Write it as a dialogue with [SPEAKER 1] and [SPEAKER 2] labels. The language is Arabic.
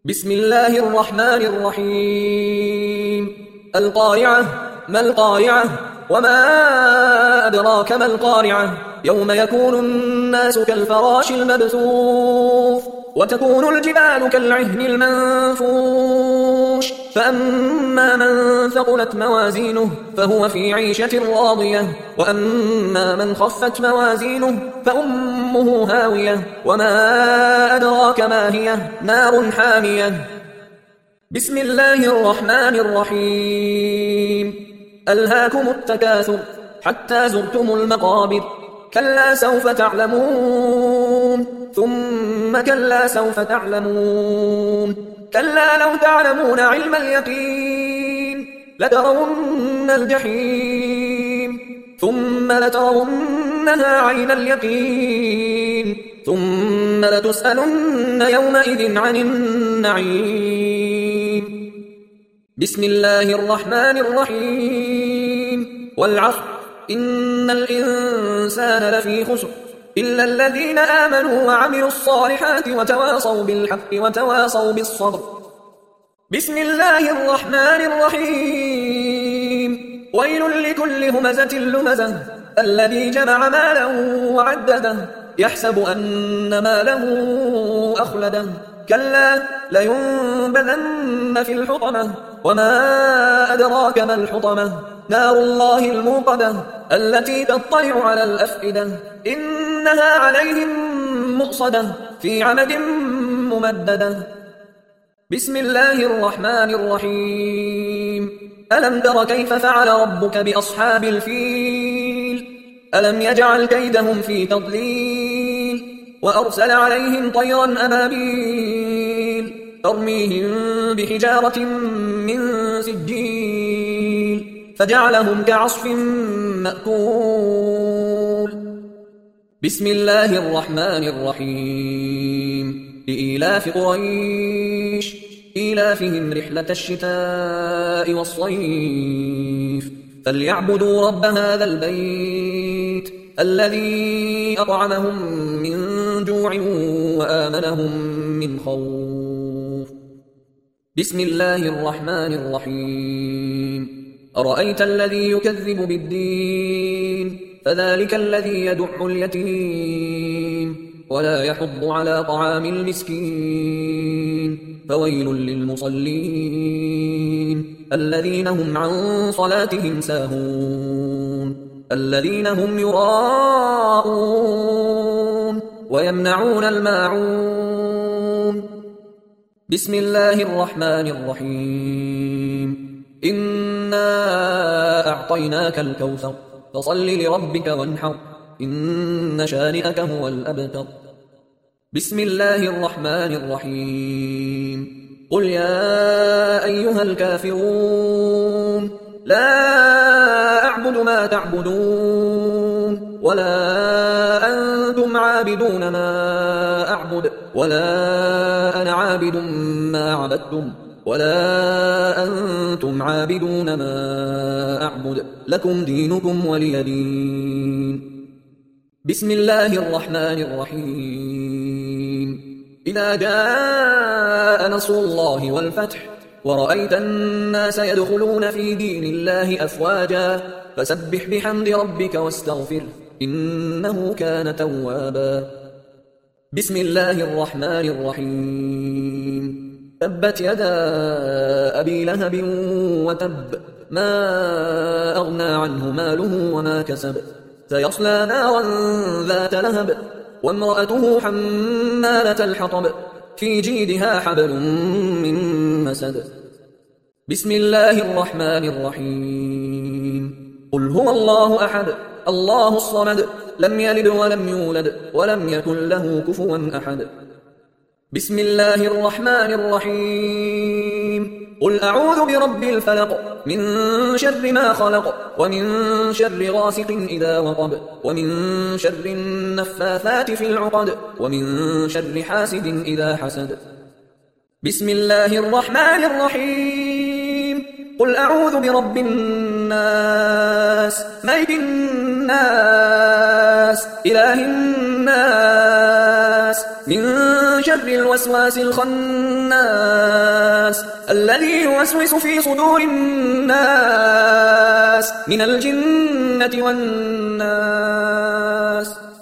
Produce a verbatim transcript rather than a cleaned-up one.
[SPEAKER 1] بسم الله الرحمن الرحيم. القارعة. ما القارعة؟ وما أدراك ما القارعة؟ يوم يكون الناس كالفراش المبثوث وتكون الجبال كالعهن المنفوش فأما من ثقلت موازينه فهو في عيشة راضية وأما من خفت موازينه فأمه هاوية وما أدراك ما هي؟ نار حامية. بسم الله الرحمن الرحيم. ألهاكم التكاثر حتى زرتم المقابر كلا سوف تعلمون ثم كلا سوف تعلمون كلا لو تعلمون علم اليقين لترون الجحيم ثم لترونها عين اليقين ثم لتسألن يومئذ عن النعيم. بسم الله الرحمن الرحيم. والعصر إن الإنسان لفي خسر إلا الذين آمنوا وعملوا الصالحات وتواصوا بالحق وتواصوا بالصبر. بسم الله الرحمن الرحيم. ويل لكل همزة لمزة الذي جمع مالا وعدده يحسب أن ماله أخلده كلا لينبذن في الحطمة وما أدراك ما الحطمة نار الله الموقدة التي تطلع على الأفئدة إنها عليهم مؤصدة في عمد ممددة. بسم الله الرحمن الرحيم. ألم تر كيف فعل ربك بأصحاب الفيل ألم يجعل كيدهم في تضليل وأرسل عليهم طيرا أبابيل ترميهم بحجارة من سجيل فجعلهم كعصف مأكول. بسم الله الرحمن الرحيم. لإيلاف قريش إيلافهم رحلة الشتاء والصيف فليعبدوا رب هذا البيت الذي أطعمهم من جوع وآمنهم من خوف. بسم الله الرحمن الرحيم. أرأيت الذي يكذب بالدين فذلك الذي يدع اليتيم ولا يحض على طعام المسكين فويل للمصلين الذين هم عن صلاتهم ساهون الذين هم يراءون ويمنعون الماعون. بسم الله الرحمن الرحيم. إنا أعطيناك الكوثر فصل لربك وانحر إن شانئك هو الأبتر. بسم الله الرحمن الرحيم. قل يا أيها الكافرون لا أعبد ما تعبدون ولا أنتم عابدون ما أعبد ولا أنا عابد ما عبدتم ولا أنتم عابدون ما أعبد لكم دينكم ولي دين. بسم الله الرحمن الرحيم. إذا جاء نصر الله والفتح ورأيت الناس يدخلون في دين الله أفواجا فسبح بحمد ربك واستغفره إنه كان توابا. بسم الله الرحمن الرحيم. تبت يدا أبي لهب وتب ما أغنى عنه ماله وما كسب سيصلى نارا ذات لهب وامرأته حمالة الحطب في جيدها حبل من مسد. بسم الله الرحمن الرحيم. قل هو الله أحد الله الصمد لم يلد ولم يولد ولم يكن له كفوا أحد. بسم الله الرحمن الرحيم. قل أعوذ برب الفلق من شر ما خلق ومن شر غاسق إذا وقب ومن شر النفاثات في العقد ومن شر حاسد إذا حسد. بسم الله الرحمن الرحيم. قل أعوذ برب الناس ملك الناس إله الناس من شر الوسواس الخناس الذي يوسوس في صدور الناس من الجنة والناس.